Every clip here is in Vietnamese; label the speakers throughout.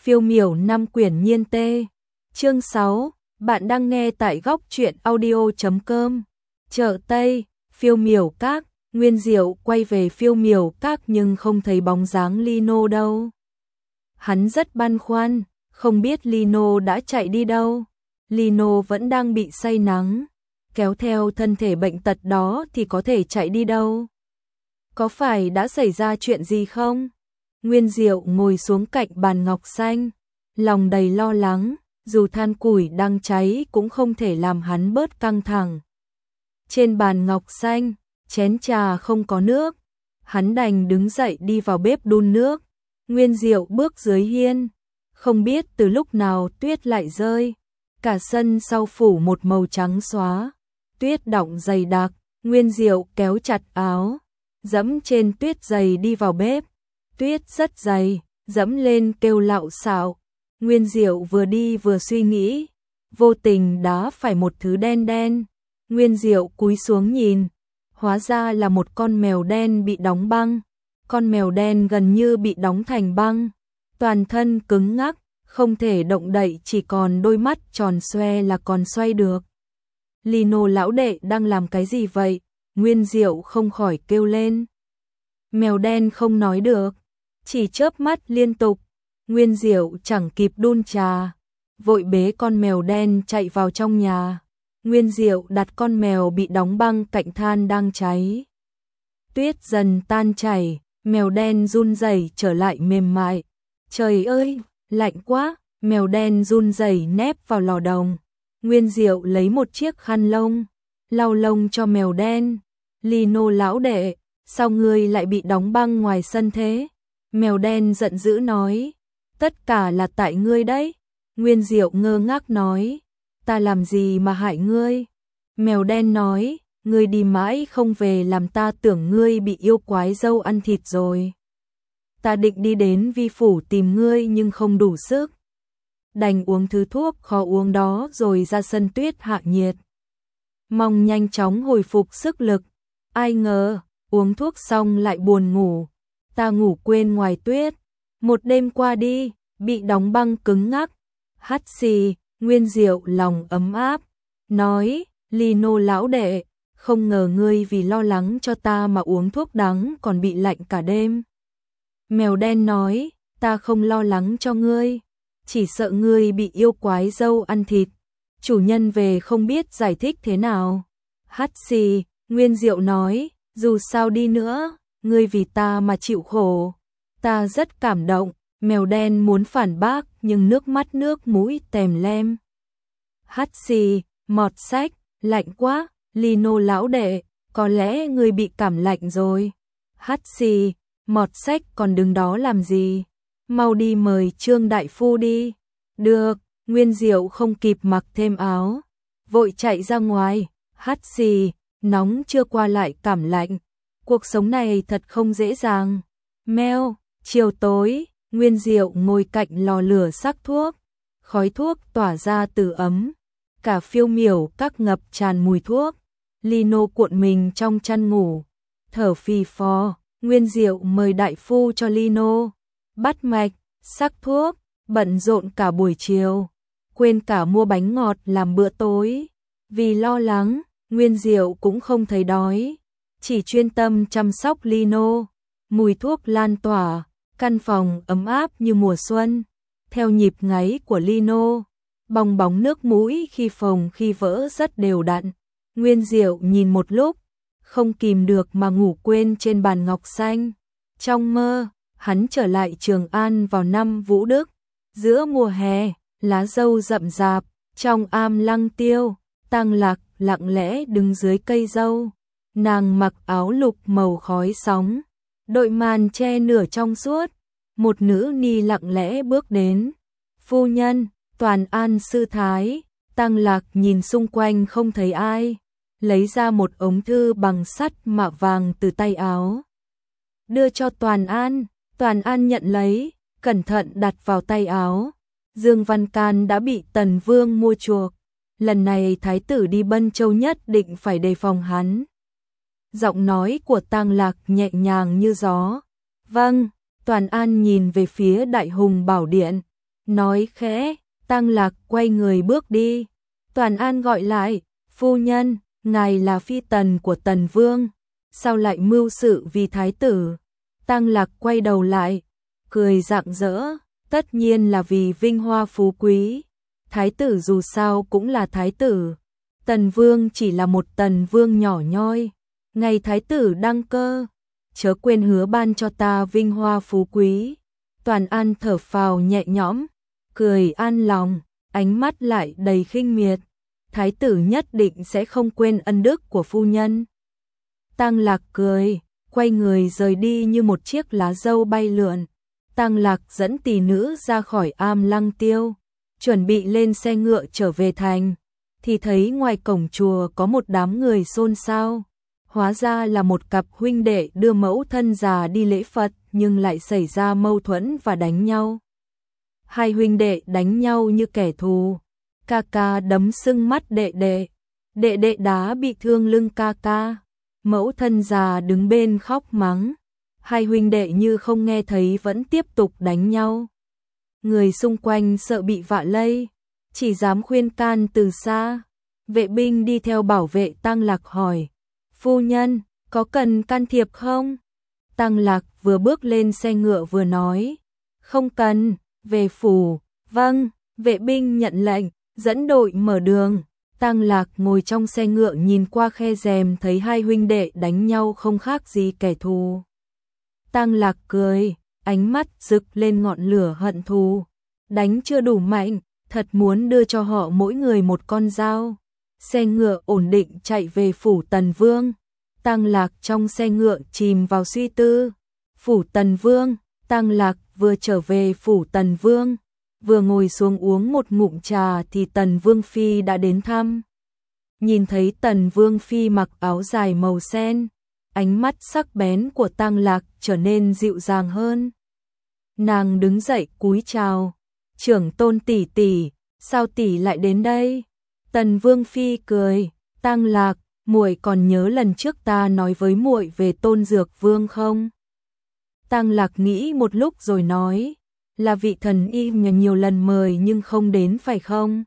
Speaker 1: Phiêu miểu 5 quyển nhiên tê. Chương 6, bạn đang nghe tại góc truyện audio.com. Chợ Tây, Phiêu miểu các, Nguyên Diệu quay về Phiêu miểu các nhưng không thấy bóng dáng Lino đâu. Hắn rất băn khoăn, không biết Lino đã chạy đi đâu. Lino vẫn đang bị say nắng, kéo theo thân thể bệnh tật đó thì có thể chạy đi đâu. Có phải đã xảy ra chuyện gì không? Nguyên Diệu ngồi xuống cạnh bàn ngọc xanh, lòng đầy lo lắng, dù than củi đang cháy cũng không thể làm hắn bớt căng thẳng. Trên bàn ngọc xanh, chén trà không có nước, hắn đành đứng dậy đi vào bếp đun nước. Nguyên Diệu bước dưới hiên, không biết từ lúc nào tuyết lại rơi, cả sân sau phủ một màu trắng xóa, tuyết đọng dày đặc. Nguyên Diệu kéo chặt áo, dẫm trên tuyết dày đi vào bếp. Tuyết rất dày, dẫm lên kêu lạo xạo. Nguyên Diệu vừa đi vừa suy nghĩ, vô tình đá phải một thứ đen đen. Nguyên Diệu cúi xuống nhìn, hóa ra là một con mèo đen bị đóng băng. Con mèo đen gần như bị đóng thành băng, toàn thân cứng ngắc, không thể động đậy, chỉ còn đôi mắt tròn xoe là còn xoay được. Lino lão đệ đang làm cái gì vậy? Nguyên Diệu không khỏi kêu lên. Mèo đen không nói được, chỉ chớp mắt liên tục. Nguyên Diệu chẳng kịp đun trà, vội bế con mèo đen chạy vào trong nhà. Nguyên Diệu đặt con mèo bị đóng băng cạnh than đang cháy. Tuyết dần tan chảy, mèo đen run rẩy trở lại mềm mại. Trời ơi, lạnh quá, mèo đen run rẩy nép vào lò đồng. Nguyên Diệu lấy một chiếc khăn lông, lau lông cho mèo đen. Lino lão đệ, sao ngươi lại bị đóng băng ngoài sân thế? Mèo đen giận dữ nói, tất cả là tại ngươi đấy. Nguyên Diệu ngơ ngác nói, ta làm gì mà hại ngươi? Mèo đen nói, ngươi đi mãi không về làm ta tưởng ngươi bị yêu quái dâu ăn thịt rồi. Ta định đi đến vi phủ tìm ngươi nhưng không đủ sức, đành uống thứ thuốc khó uống đó rồi ra sân tuyết hạ nhiệt, mong nhanh chóng hồi phục sức lực. Ai ngờ, uống thuốc xong lại buồn ngủ, ta ngủ quên ngoài tuyết. Một đêm qua đi, bị đóng băng cứng ngắc. Hắt xì. Nguyên Diệu lòng ấm áp, nói, Lino lão đệ, không ngờ ngươi vì lo lắng cho ta mà uống thuốc đắng còn bị lạnh cả đêm. Mèo đen nói, ta không lo lắng cho ngươi, chỉ sợ ngươi bị yêu quái dâu ăn thịt. Chủ nhân về không biết giải thích thế nào. Hắt xì. Nguyên Diệu nói, dù sao đi nữa, ngươi vì ta mà chịu khổ, ta rất cảm động. Mèo đen muốn phản bác nhưng nước mắt nước mũi tèm lem. Hắt xì. Mọt sách, lạnh quá. Lino lão đệ, có lẽ ngươi bị cảm lạnh rồi. Hắt xì. Mọt sách còn đứng đó làm gì? Mau đi mời Trương đại phu đi. Được. Nguyên Diệu không kịp mặc thêm áo, vội chạy ra ngoài. Hắt xì. Nóng chưa qua lại cảm lạnh, cuộc sống này thật không dễ dàng. Meo. Chiều tối, Nguyên Diệu ngồi cạnh lò lửa sắc thuốc, khói thuốc tỏa ra từ ấm, cả phiêu miểu các ngập tràn mùi thuốc. Lino cuộn mình trong chăn ngủ, thở phì phò. Nguyên Diệu mời đại phu cho Lino bắt mạch, sắc thuốc, bận rộn cả buổi chiều, quên cả mua bánh ngọt làm bữa tối. Vì lo lắng, Nguyên Diệu cũng không thấy đói, chỉ chuyên tâm chăm sóc Lino. Mùi thuốc lan tỏa, căn phòng ấm áp như mùa xuân. Theo nhịp ngáy của Lino, bong bóng nước mũi khi phồng khi vỡ rất đều đặn. Nguyên Diệu nhìn một lúc, không kìm được mà ngủ quên trên bàn ngọc xanh. Trong mơ, hắn trở lại Trường An vào năm Vũ Đức. Giữa mùa hè, lá dâu rậm rạp, trong am Lăng Tiêu, Tang Lạc lặng lẽ đứng dưới cây dâu. Nàng mặc áo lục màu khói sóng, đội màn che nửa trong suốt. Một nữ ni lặng lẽ bước đến. Phu nhân, Toàn An sư thái. Tang Lạc nhìn xung quanh không thấy ai, lấy ra một ống thư bằng sắt mạ vàng từ tay áo, đưa cho Toàn An. Toàn An nhận lấy, cẩn thận đặt vào tay áo. Dương Văn Can đã bị Tần Vương mua chuộc, lần này thái tử đi Bân Châu nhất định phải đề phòng hắn. Giọng nói của Tang Lạc nhẹ nhàng như gió. Vâng. Toàn An nhìn về phía Đại Hùng Bảo Điện, nói khẽ. Tăng Lạc quay người bước đi. Toàn An gọi lại, phu nhân, ngài là phi tần của Tần Vương, sao lại mưu sự vì thái tử? Tăng Lạc quay đầu lại, cười rạng rỡ, tất nhiên là vì vinh hoa phú quý. Thái tử dù sao cũng là thái tử, Tần Vương chỉ là một Tần Vương nhỏ nhoi. Ngày thái tử đăng cơ, chớ quên hứa ban cho ta vinh hoa phú quý. Toàn An thở phào nhẹ nhõm, cười an lòng, ánh mắt lại đầy khinh miệt. Thái tử nhất định sẽ không quên ân đức của phu nhân. Tăng Lạc cười, quay người rời đi như một chiếc lá dâu bay lượn. Tăng Lạc dẫn tỷ nữ ra khỏi Am Lăng Tiêu, chuẩn bị lên xe ngựa trở về thành, thì thấy ngoài cổng chùa có một đám người xôn xao. Hóa ra là một cặp huynh đệ đưa mẫu thân già đi lễ Phật nhưng lại xảy ra mâu thuẫn và đánh nhau. Hai huynh đệ đánh nhau như kẻ thù. Ca ca đấm sưng mắt đệ đệ, đệ đệ đá bị thương lưng ca ca. Mẫu thân già đứng bên khóc mắng. Hai huynh đệ như không nghe thấy vẫn tiếp tục đánh nhau. Người xung quanh sợ bị vạ lây, chỉ dám khuyên can từ xa. Vệ binh đi theo bảo vệ Tăng Lạc hỏi, phu nhân, có cần can thiệp không? Tăng Lạc vừa bước lên xe ngựa vừa nói, không cần, về phủ. Vâng. Vệ binh nhận lệnh, dẫn đội mở đường. Tăng Lạc ngồi trong xe ngựa nhìn qua khe rèm thấy hai huynh đệ đánh nhau không khác gì kẻ thù. Tăng Lạc cười, ánh mắt rực lên ngọn lửa hận thù. Đánh chưa đủ mạnh, thật muốn đưa cho họ mỗi người một con dao. Xe ngựa ổn định chạy về phủ Tần Vương. Tăng Lạc trong xe ngựa chìm vào suy tư. Phủ Tần Vương, Tăng Lạc vừa trở về phủ Tần Vương, vừa ngồi xuống uống một ngụm trà thì Tần Vương Phi đã đến thăm. Nhìn thấy Tần Vương Phi mặc áo dài màu sen, ánh mắt sắc bén của Tăng Lạc trở nên dịu dàng hơn. Nàng đứng dậy cúi chào, trưởng tôn tỷ tỷ, sao tỷ lại đến đây? Tần Vương Phi cười, Tăng Lạc, muội còn nhớ lần trước ta nói với muội về Tôn Dược Vương không? Tăng Lạc nghĩ một lúc rồi nói, là vị thần y nhiều lần mời nhưng không đến phải không?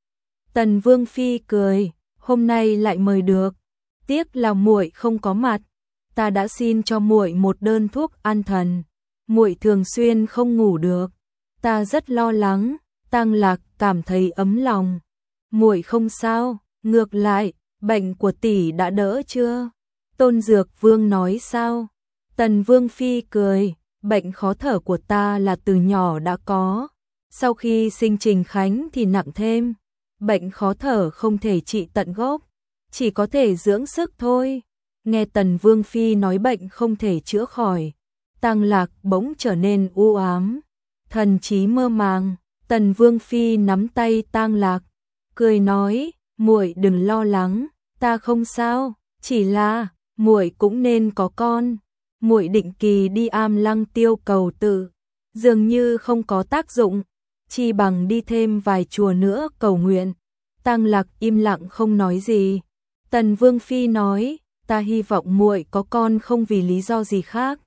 Speaker 1: Tần Vương Phi cười, hôm nay lại mời được, tiếc là muội không có mặt. Ta đã xin cho muội một đơn thuốc an thần, muội thường xuyên không ngủ được, ta rất lo lắng. Tăng Lạc cảm thấy ấm lòng, muội không sao, ngược lại, bệnh của tỷ đã đỡ chưa? Tôn Dược Vương nói sao? Tần Vương Phi cười, bệnh khó thở của ta là từ nhỏ đã có, sau khi sinh Trình Khánh thì nặng thêm. Bệnh khó thở không thể trị tận gốc, chỉ có thể dưỡng sức thôi. Nghe Tần Vương Phi nói bệnh không thể chữa khỏi, Tăng Lạc bỗng trở nên u ám, thần trí mơ màng. Tần Vương Phi nắm tay Tăng Lạc, cười nói, muội đừng lo lắng, ta không sao, chỉ là muội cũng nên có con. Muội định kỳ đi Am Lăng Tiêu cầu tự, dường như không có tác dụng, chi bằng đi thêm vài chùa nữa cầu nguyện. Tăng Lạc im lặng không nói gì. Tần Vương Phi nói, ta hy vọng muội có con không vì lý do gì khác,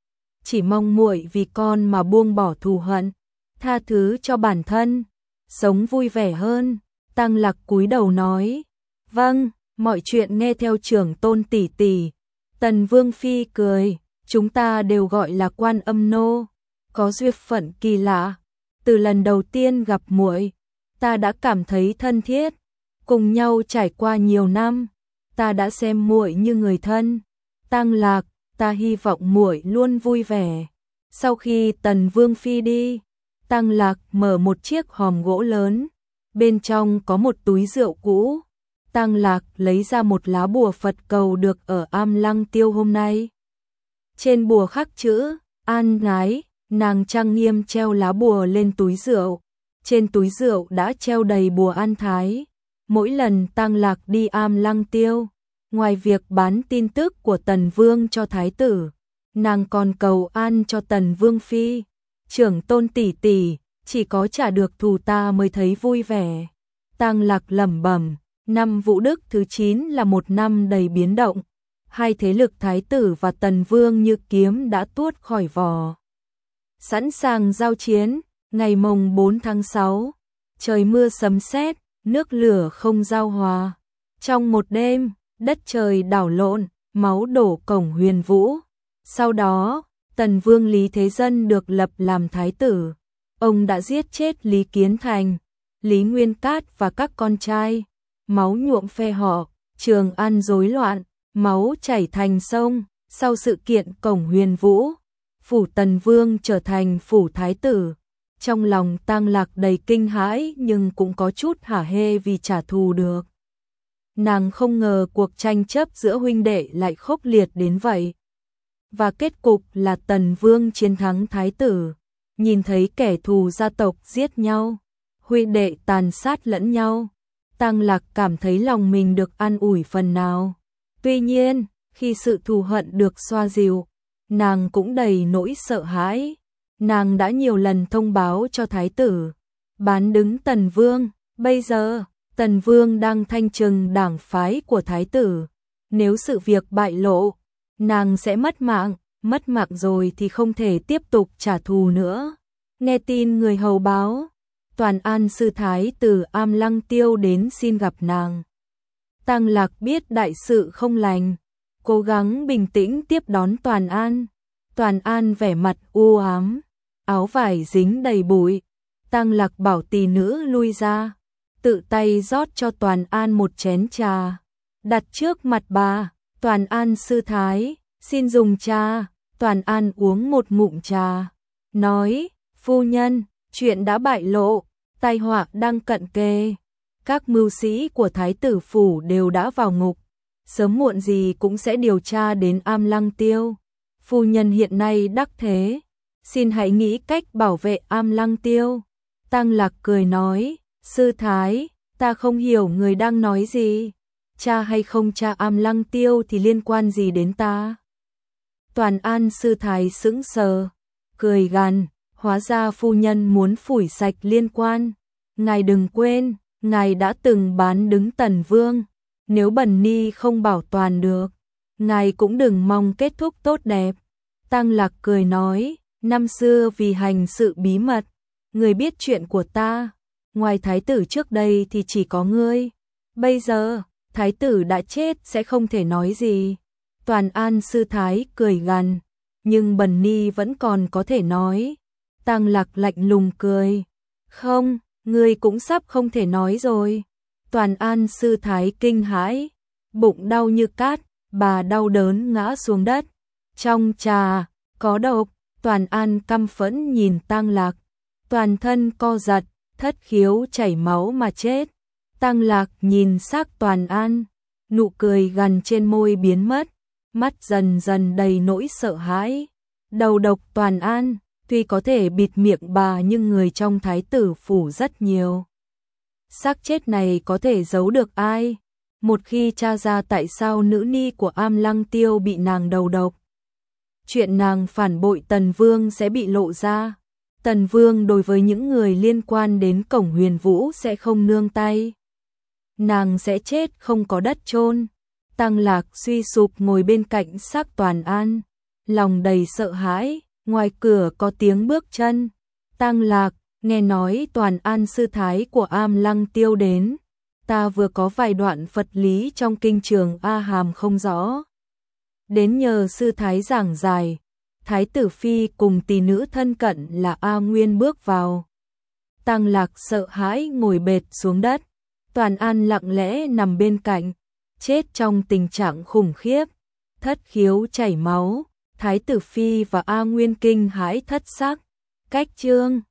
Speaker 1: chỉ mong muội vì con mà buông bỏ thù hận, tha thứ cho bản thân, sống vui vẻ hơn. Tăng Lạc cúi đầu nói, vâng, mọi chuyện nghe theo trưởng tôn tỷ tỷ. Tần Vương Phi cười, chúng ta đều gọi là Quan Âm nô, có duyên phận kỳ lạ. Từ lần đầu tiên gặp muội, ta đã cảm thấy thân thiết, cùng nhau trải qua nhiều năm, ta đã xem muội như người thân. Tăng Lạc, ta hy vọng muội luôn vui vẻ. Sau khi Tần Vương Phi đi, Tăng Lạc mở một chiếc hòm gỗ lớn, bên trong có một túi rượu cũ. Tăng Lạc lấy ra một lá bùa Phật cầu được ở Am Lăng Tiêu hôm nay. Trên bùa khắc chữ an ái, nàng trang nghiêm treo lá bùa lên túi rượu. Trên túi rượu đã treo đầy bùa an thái. Mỗi lần Tăng Lạc đi Am Lăng Tiêu, ngoài việc bán tin tức của Tần Vương cho thái tử, nàng còn cầu an cho Tần Vương Phi, trưởng tôn tỷ tỷ, chỉ có trả được thù ta mới thấy vui vẻ. Tăng Lạc lẩm bẩm, năm Vũ Đức thứ 9 là một năm đầy biến động. Hai thế lực thái tử và Tần Vương như kiếm đã tuốt khỏi vò, sẵn sàng giao chiến. Ngày mồng 4 tháng 6, trời mưa sấm sét, nước lửa không giao hòa. Trong một đêm, đất trời đảo lộn, máu đổ cổng Huyền Vũ. Sau đó, Tần Vương Lý Thế Dân được lập làm thái tử. Ông đã giết chết Lý Kiến Thành, Lý Nguyên Cát và các con trai. Máu nhuộm phe họ, Trường An rối loạn, máu chảy thành sông. Sau sự kiện cổng Huyền Vũ, phủ Tần Vương trở thành phủ thái tử. Trong lòng Tang Lạc đầy kinh hãi nhưng cũng có chút hả hê vì trả thù được. Nàng không ngờ cuộc tranh chấp giữa huynh đệ lại khốc liệt đến vậy. Và kết cục là Tần Vương chiến thắng thái tử. Nhìn thấy kẻ thù gia tộc giết nhau, huynh đệ tàn sát lẫn nhau, Tang Lạc cảm thấy lòng mình được an ủi phần nào. Tuy nhiên, khi sự thù hận được xoa dịu, nàng cũng đầy nỗi sợ hãi. Nàng đã nhiều lần thông báo cho thái tử bán đứng Tần Vương. Bây giờ, Tần Vương đang thanh trừng đảng phái của thái tử. Nếu sự việc bại lộ, nàng sẽ mất mạng rồi thì không thể tiếp tục trả thù nữa. Nghe tin người hầu báo, Toàn An sư thái tử Am Lăng Tiêu đến xin gặp nàng. Tang Lạc biết đại sự không lành, cố gắng bình tĩnh tiếp đón Toàn An. Toàn An vẻ mặt u ám, áo vải dính đầy bụi. Tang Lạc bảo tỳ nữ lui ra, tự tay rót cho Toàn An một chén trà, đặt trước mặt bà. Toàn An sư thái, xin dùng trà. Toàn An uống một ngụm trà, nói, phu nhân, chuyện đã bại lộ, tai họa đang cận kề. Các mưu sĩ của thái tử phủ đều đã vào ngục, sớm muộn gì cũng sẽ điều tra đến Am Lăng Tiêu. Phu nhân hiện nay đắc thế, xin hãy nghĩ cách bảo vệ Am Lăng Tiêu. Tang Lạc cười nói, sư thái, ta không hiểu người đang nói gì. Cha hay không cha Am Lăng Tiêu thì liên quan gì đến ta? Toàn An sư thái sững sờ, cười gằn, hóa ra phu nhân muốn phủi sạch liên quan. Ngài đừng quên, ngài đã từng bán đứng Tần Vương. Nếu Bần Ni không bảo toàn được, ngài cũng đừng mong kết thúc tốt đẹp. Tang Lạc cười nói, năm xưa vì hành sự bí mật, người biết chuyện của ta, ngoài thái tử trước đây thì chỉ có ngươi. Bây giờ, thái tử đã chết sẽ không thể nói gì. Toàn An sư thái cười gằn, nhưng Bần Ni vẫn còn có thể nói. Tang Lạc lạnh lùng cười, không, ngươi cũng sắp không thể nói rồi. Toàn An sư thái kinh hãi, bụng đau như cát, bà đau đớn ngã xuống đất. Trong trà có độc. Toàn An căm phẫn nhìn Tang Lạc, toàn thân co giật, thất khiếu chảy máu mà chết. Tang Lạc nhìn xác Toàn An, nụ cười gằn trên môi biến mất, mắt dần dần đầy nỗi sợ hãi. Đầu độc Toàn An, tuy có thể bịt miệng bà nhưng người trong thái tử phủ rất nhiều. Xác chết này có thể giấu được ai? Một khi tra ra tại sao nữ ni của Am Lăng Tiêu bị nàng đầu độc, chuyện nàng phản bội Tần Vương sẽ bị lộ ra. Tần Vương đối với những người liên quan đến cổng Huyền Vũ sẽ không nương tay. Nàng sẽ chết không có đất chôn. Tang Lạc suy sụp ngồi bên cạnh xác Toàn An, lòng đầy sợ hãi. Ngoài cửa có tiếng bước chân. Tang Lạc, nghe nói Toàn An sư thái của Am Lăng Tiêu đến. Ta vừa có vài đoạn Phật lý trong kinh Trường A Hàm không rõ, đến nhờ sư thái giảng giải. Thái tử phi cùng tỷ nữ thân cận là A Nguyên bước vào. Tang Lạc sợ hãi ngồi bệt xuống đất. Toàn An lặng lẽ nằm bên cạnh, chết trong tình trạng khủng khiếp, thất khiếu chảy máu. Thái tử phi và A Nguyên kinh hãi thất sắc. Cách chương